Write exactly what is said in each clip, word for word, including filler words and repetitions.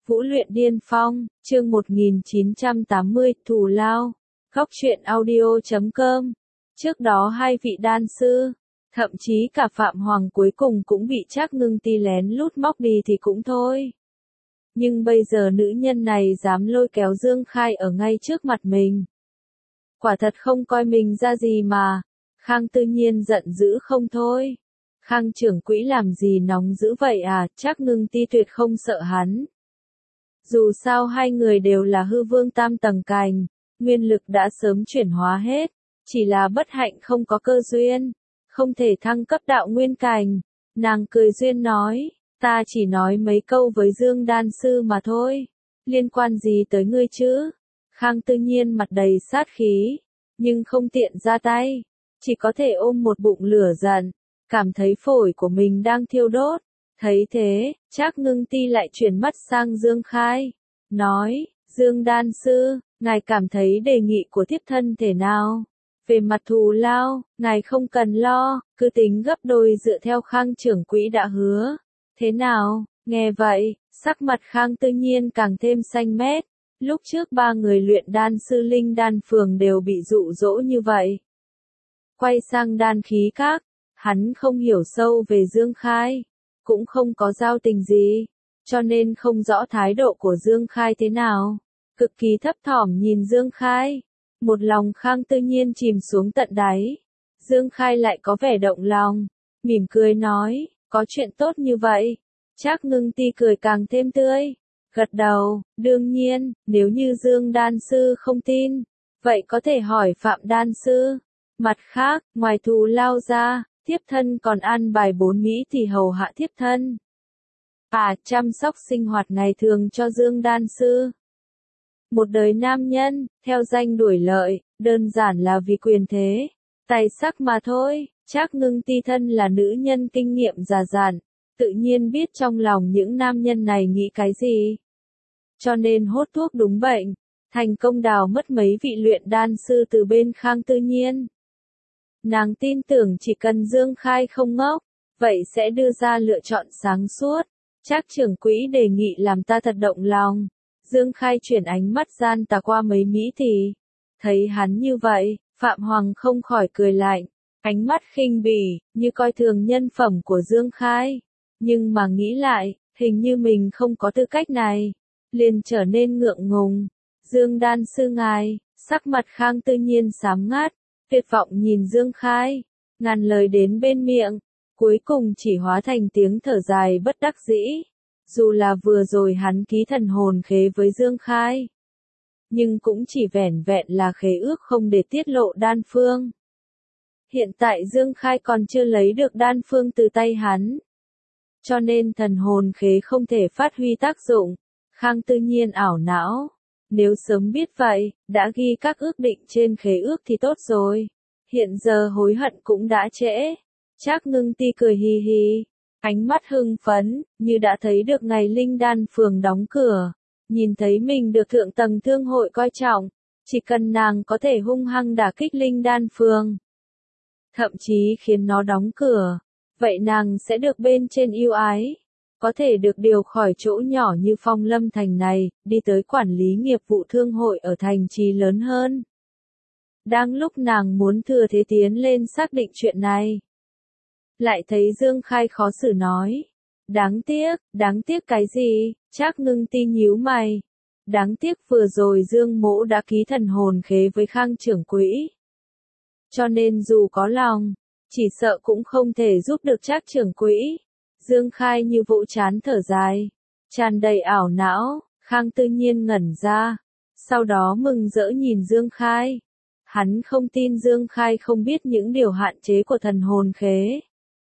Vũ luyện điên phong, chương một nghìn chín trăm tám mươi, thù lao. Góc truyện audio chấm com. Trước đó hai vị đan sư, thậm chí cả Phạm Hoàng cuối cùng cũng bị Trác Ngưng Ti lén lút móc đi thì cũng thôi. Nhưng bây giờ nữ nhân này dám lôi kéo Dương Khai ở ngay trước mặt mình. Quả thật không coi mình ra gì mà. Khang Tư Nhiên giận dữ không thôi. Khang trưởng quỹ làm gì nóng dữ vậy à, Trác Ngưng Ti tuyệt không sợ hắn. Dù sao hai người đều là hư vương tam tầng cành, nguyên lực đã sớm chuyển hóa hết, chỉ là bất hạnh không có cơ duyên, không thể thăng cấp đạo nguyên cành. Nàng cười duyên nói, ta chỉ nói mấy câu với Dương đan sư mà thôi, liên quan gì tới ngươi chứ? Khang Tư Nhiên mặt đầy sát khí, nhưng không tiện ra tay, chỉ có thể ôm một bụng lửa giận, cảm thấy phổi của mình đang thiêu đốt. Thấy thế, Trác Ngưng Ti lại chuyển mắt sang Dương Khai, nói, Dương đan sư, ngài cảm thấy đề nghị của thiếp thân thế nào? Về mặt thù lao, ngài không cần lo, cứ tính gấp đôi dựa theo Khang trưởng quỹ đã hứa. Thế nào? Nghe vậy, sắc mặt Khang Tư Nhiên càng thêm xanh mét. Lúc trước ba người luyện đan sư Linh Đan Phường đều bị dụ dỗ như vậy. Quay sang đan khí các, hắn không hiểu sâu về Dương Khai, cũng không có giao tình gì, cho nên không rõ thái độ của Dương Khai thế nào. Cực kỳ thấp thỏm nhìn Dương Khai, một lòng Khang Tư Nhiên chìm xuống tận đáy. Dương Khai lại có vẻ động lòng, mỉm cười nói, có chuyện tốt như vậy. Trác Ngưng Ti cười càng thêm tươi, gật đầu, đương nhiên, nếu như Dương đan sư không tin, vậy có thể hỏi Phạm đan sư. Mặt khác, ngoài thù lao ra, thiếp thân còn an bài bốn mỹ thì hầu hạ thiếp thân. À, chăm sóc sinh hoạt ngày thường cho Dương đan sư. Một đời nam nhân, theo danh đuổi lợi, đơn giản là vì quyền thế, tài sắc mà thôi. Trác Ngưng Ti thân là nữ nhân kinh nghiệm già dặn, tự nhiên biết trong lòng những nam nhân này nghĩ cái gì. Cho nên hốt thuốc đúng bệnh, thành công đào mất mấy vị luyện đan sư từ bên Khang Tư Nhiên. Nàng tin tưởng chỉ cần Dương Khai không ngốc, vậy sẽ đưa ra lựa chọn sáng suốt. Trác trưởng quỹ đề nghị làm ta thật động lòng. Dương Khai chuyển ánh mắt gian tà qua mấy mỹ thì, thấy hắn như vậy, Phạm Hoàng không khỏi cười lạnh, ánh mắt khinh bỉ, như coi thường nhân phẩm của Dương Khai. Nhưng mà nghĩ lại, hình như mình không có tư cách này, liền trở nên ngượng ngùng. Dương đan sư ngài, sắc mặt Khang Tư Nhiên xám ngắt, tuyệt vọng nhìn Dương Khai, ngàn lời đến bên miệng, cuối cùng chỉ hóa thành tiếng thở dài bất đắc dĩ. Dù là vừa rồi hắn ký thần hồn khế với Dương Khai, nhưng cũng chỉ vẻn vẹn là khế ước không để tiết lộ đan phương. Hiện tại Dương Khai còn chưa lấy được đan phương từ tay hắn, cho nên thần hồn khế không thể phát huy tác dụng. Khang Tư Nhiên ảo não, nếu sớm biết vậy, đã ghi các ước định trên khế ước thì tốt rồi. Hiện giờ hối hận cũng đã trễ. Trác Ngưng Ti cười hì hì, ánh mắt hưng phấn, như đã thấy được ngày Linh Đan Phường đóng cửa, nhìn thấy mình được thượng tầng thương hội coi trọng, chỉ cần nàng có thể hung hăng đả kích Linh Đan Phường, thậm chí khiến nó đóng cửa, vậy nàng sẽ được bên trên ưu ái, có thể được điều khỏi chỗ nhỏ như Phong Lâm Thành này, đi tới quản lý nghiệp vụ thương hội ở thành trì lớn hơn. Đang lúc nàng muốn thừa thế tiến lên xác định chuyện này, lại thấy Dương Khai khó xử nói, đáng tiếc, đáng tiếc cái gì? Trác Ngưng Ti nhíu mày, đáng tiếc vừa rồi Dương mỗ đã ký thần hồn khế với Khang trưởng quỹ, cho nên dù có lòng, chỉ sợ cũng không thể giúp được Trác trưởng quỹ. Dương Khai như vỗ chán thở dài, tràn đầy ảo não. Khang Tư Nhiên ngẩn ra, sau đó mừng rỡ nhìn Dương Khai. Hắn không tin Dương Khai không biết những điều hạn chế của thần hồn khế.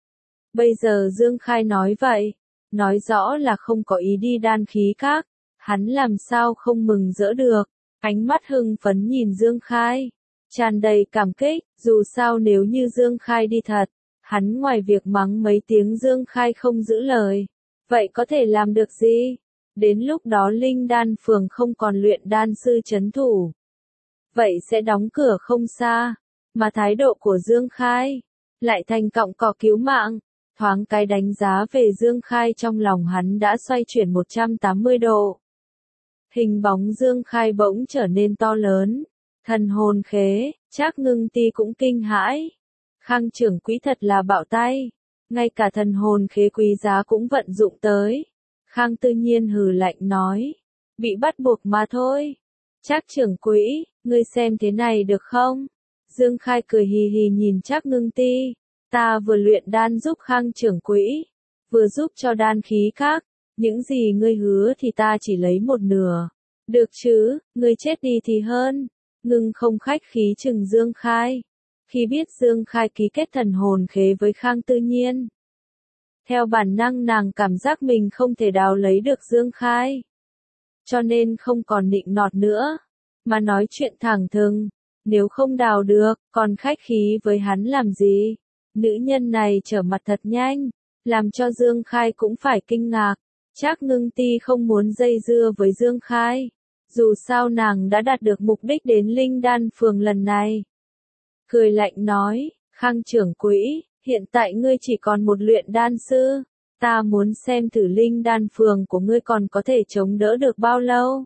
Bây giờ Dương Khai nói vậy, nói rõ là không có ý đi đan khí các, hắn làm sao không mừng rỡ được. Ánh mắt hưng phấn nhìn Dương Khai, tràn đầy cảm kích, dù sao nếu như Dương Khai đi thật, hắn ngoài việc mắng mấy tiếng Dương Khai không giữ lời, vậy có thể làm được gì? Đến lúc đó Linh Đan Phường không còn luyện đan sư trấn thủ, vậy sẽ đóng cửa không xa, mà thái độ của Dương Khai lại thành cọng cỏ cứu mạng. Thoáng cái đánh giá về Dương Khai trong lòng hắn đã xoay chuyển một trăm tám mươi độ. Hình bóng Dương Khai bỗng trở nên to lớn, thần hồn khế, Trác Ngưng Ti cũng kinh hãi. Khang trưởng quỹ thật là bạo tay, ngay cả thần hồn khế quý giá cũng vận dụng tới. Khang Tư Nhiên hừ lạnh nói, bị bắt buộc mà thôi. Trác trưởng quỹ, ngươi xem thế này được không? Dương Khai cười hì hì nhìn Trác Ngưng Ti, ta vừa luyện đan giúp Khang trưởng quỹ, vừa giúp cho đan khí khác, những gì ngươi hứa thì ta chỉ lấy một nửa. Được chứ, ngươi chết đi thì hơn. Ngưng không khách khí chừng Dương Khai. Khi biết Dương Khai ký kết thần hồn khế với Khang Tư Nhiên, theo bản năng nàng cảm giác mình không thể đào lấy được Dương Khai, cho nên không còn nịnh nọt nữa, mà nói chuyện thẳng thừng, nếu không đào được, còn khách khí với hắn làm gì? Nữ nhân này trở mặt thật nhanh, làm cho Dương Khai cũng phải kinh ngạc. Trác Ngưng Ti không muốn dây dưa với Dương Khai, dù sao nàng đã đạt được mục đích đến Linh Đan Phường lần này. Cười lạnh nói, Khang trưởng quỹ, hiện tại ngươi chỉ còn một luyện đan sư, ta muốn xem thử Linh Đan Phường của ngươi còn có thể chống đỡ được bao lâu.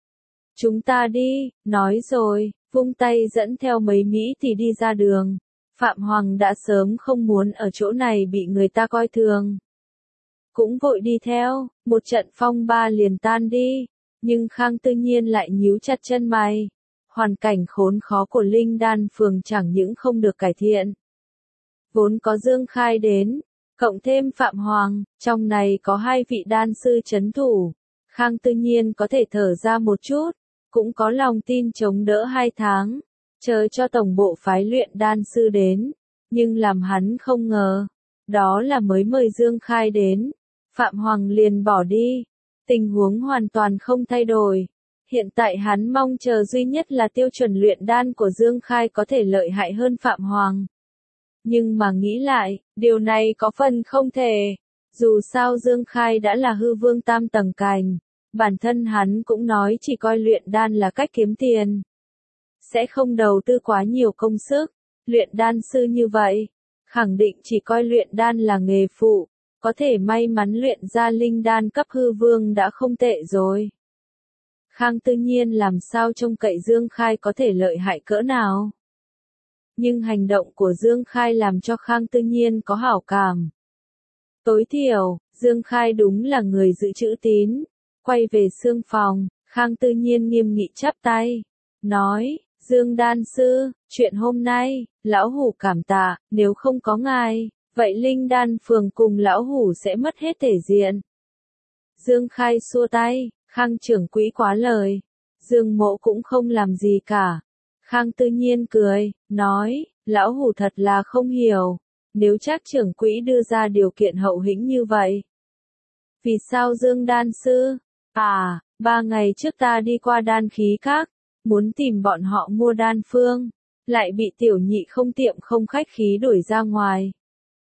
Chúng ta đi, nói rồi, vung tay dẫn theo mấy Mỹ thì đi ra đường. Phạm Hoàng đã sớm không muốn ở chỗ này bị người ta coi thường, cũng vội đi theo, một trận phong ba liền tan đi, nhưng Khang Tư Nhiên lại nhíu chặt chân mày. Hoàn cảnh khốn khó của Linh Đan Phường chẳng những không được cải thiện, vốn có Dương Khai đến, cộng thêm Phạm Hoàng, trong này có hai vị đan sư trấn thủ, Khang Tư Nhiên có thể thở ra một chút, cũng có lòng tin chống đỡ hai tháng, chờ cho tổng bộ phái luyện đan sư đến, nhưng làm hắn không ngờ, đó là mới mời Dương Khai đến, Phạm Hoàng liền bỏ đi, tình huống hoàn toàn không thay đổi. Hiện tại hắn mong chờ duy nhất là tiêu chuẩn luyện đan của Dương Khai có thể lợi hại hơn Phạm Hoàng. Nhưng mà nghĩ lại, điều này có phần không thể. Dù sao Dương Khai đã là hư vương tam tầng cành, bản thân hắn cũng nói chỉ coi luyện đan là cách kiếm tiền, sẽ không đầu tư quá nhiều công sức. Luyện đan sư như vậy, khẳng định chỉ coi luyện đan là nghề phụ, có thể may mắn luyện ra linh đan cấp hư vương đã không tệ rồi. Khang Tư Nhiên làm sao trông cậy Dương Khai có thể lợi hại cỡ nào. Nhưng hành động của Dương Khai làm cho Khang Tư Nhiên có hảo cảm. Tối thiểu, Dương Khai đúng là người giữ chữ tín. Quay về xương phòng, Khang Tư Nhiên nghiêm nghị chắp tay, nói, Dương đan sư, chuyện hôm nay, lão hủ cảm tạ, nếu không có ngài, vậy Linh Đan Phường cùng lão hủ sẽ mất hết thể diện. Dương Khai xua tay, Khang trưởng quỹ quá lời. Dương Mộ cũng không làm gì cả. Khang Tư Nhiên cười, nói, lão hủ thật là không hiểu, nếu Trác trưởng quỹ đưa ra điều kiện hậu hĩnh như vậy, vì sao Dương đan sư? À, ba ngày trước ta đi qua đan khí các, muốn tìm bọn họ mua đan phương, lại bị tiểu nhị không tiệm không khách khí đuổi ra ngoài.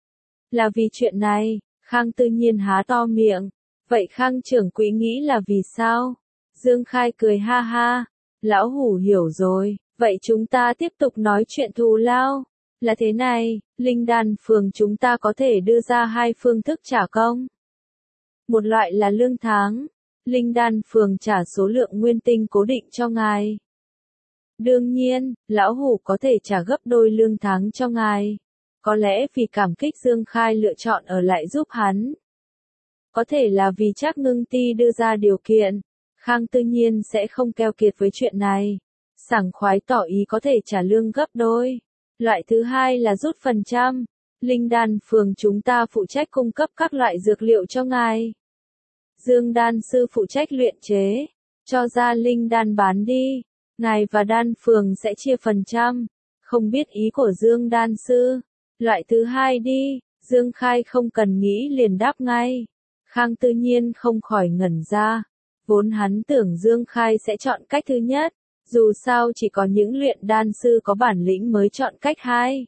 Là vì chuyện này, Khang Tư Nhiên há to miệng. Vậy Khang trưởng quỹ nghĩ là vì sao? Dương Khai cười ha ha, lão hủ hiểu rồi, vậy chúng ta tiếp tục nói chuyện thù lao. Là thế này, Linh Đan Phường chúng ta có thể đưa ra hai phương thức trả công. Một loại là lương tháng, Linh Đan Phường trả số lượng nguyên tinh cố định cho ngài. Đương nhiên, lão hủ có thể trả gấp đôi lương tháng cho ngài. Có lẽ vì cảm kích Dương Khai lựa chọn ở lại giúp hắn. Có thể là vì Trác Ngưng Ti đưa ra điều kiện, Khang Tư Nhiên sẽ không keo kiệt với chuyện này. Sảng khoái tỏ ý có thể trả lương gấp đôi. Loại thứ hai là rút phần trăm. Linh Đan Phường chúng ta phụ trách cung cấp các loại dược liệu cho ngài. Dương đan sư phụ trách luyện chế, cho ra linh đan bán đi. Ngài và đan phường sẽ chia phần trăm. Không biết ý của Dương đan sư. Loại thứ hai đi, Dương Khai không cần nghĩ liền đáp ngay. Khang Tư Nhiên không khỏi ngẩn ra. Vốn hắn tưởng Dương Khai sẽ chọn cách thứ nhất. Dù sao chỉ có những luyện đan sư có bản lĩnh mới chọn cách hai.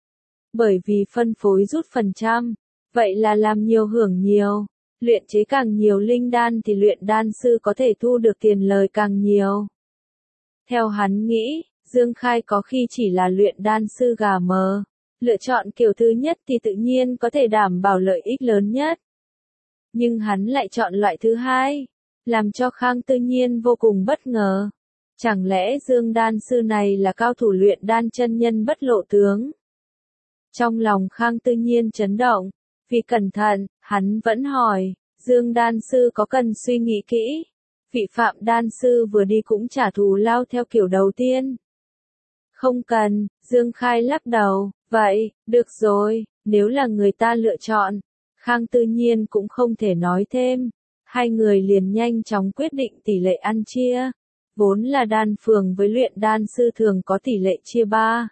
Bởi vì phân phối rút phần trăm. Vậy là làm nhiều hưởng nhiều. Luyện chế càng nhiều linh đan thì luyện đan sư có thể thu được tiền lời càng nhiều. Theo hắn nghĩ, Dương Khai có khi chỉ là luyện đan sư gà mờ. Lựa chọn kiểu thứ nhất thì tự nhiên có thể đảm bảo lợi ích lớn nhất. Nhưng hắn lại chọn loại thứ hai. làm cho Khang Tư Nhiên vô cùng bất ngờ. Chẳng lẽ Dương đan sư này là cao thủ luyện đan chân nhân bất lộ tướng? Trong lòng Khang Tư Nhiên chấn động, vì cẩn thận, hắn vẫn hỏi, Dương đan sư có cần suy nghĩ kỹ? Vị Phạm đan sư vừa đi cũng trả thù lao theo kiểu đầu tiên. Không cần, Dương Khai lắc đầu, vậy, được rồi, nếu là người ta lựa chọn. Khang Tư Nhiên cũng không thể nói thêm, hai người liền nhanh chóng quyết định tỷ lệ ăn chia. Vốn là đan phường với luyện đan sư thường có tỷ lệ chia ba.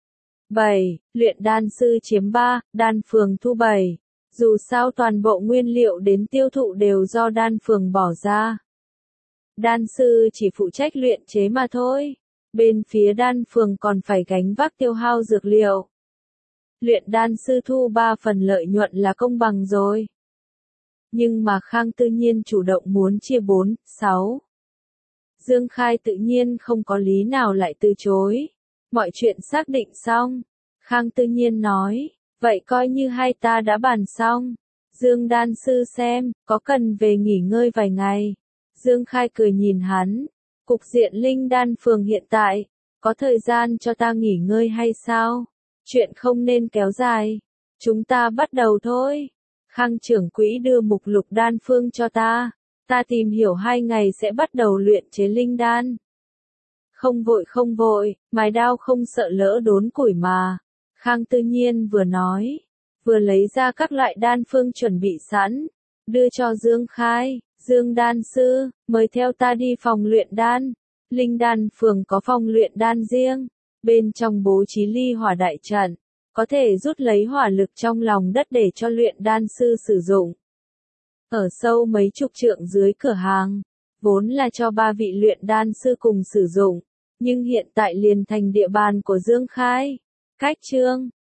bảy, luyện đan sư chiếm ba, đan phường thu bảy. Dù sao toàn bộ nguyên liệu đến tiêu thụ đều do đan phường bỏ ra. Đan sư chỉ phụ trách luyện chế mà thôi. Bên phía đan phường còn phải gánh vác tiêu hao dược liệu. Luyện đan sư thu ba phần lợi nhuận là công bằng rồi. Nhưng mà Khang Tư Nhiên chủ động muốn chia bốn, sáu. Dương Khai tự nhiên không có lý nào lại từ chối. Mọi chuyện xác định xong. Khang Tư Nhiên nói, vậy coi như hai ta đã bàn xong. Dương đan sư xem, có cần về nghỉ ngơi vài ngày. Dương Khai cười nhìn hắn. Cục diện linh đan phường hiện tại, có thời gian cho ta nghỉ ngơi hay sao? Chuyện không nên kéo dài. Chúng ta bắt đầu thôi. Khang trưởng quỹ đưa mục lục đan phương cho ta. Ta tìm hiểu hai ngày sẽ bắt đầu luyện chế linh đan. Không vội không vội, mài đao không sợ lỡ đốn củi mà. Khang Tư Nhiên vừa nói, vừa lấy ra các loại đan phương chuẩn bị sẵn, đưa cho Dương Khai. Dương đan sư, mời theo ta đi phòng luyện đan. Linh đan phường có phòng luyện đan riêng, bên trong bố trí ly hỏa đại trận, có thể rút lấy hỏa lực trong lòng đất để cho luyện đan sư sử dụng. Ở sâu mấy chục trượng dưới cửa hàng, vốn là cho ba vị luyện đan sư cùng sử dụng, nhưng hiện tại liền thành địa bàn của Dương Khai. Cách chương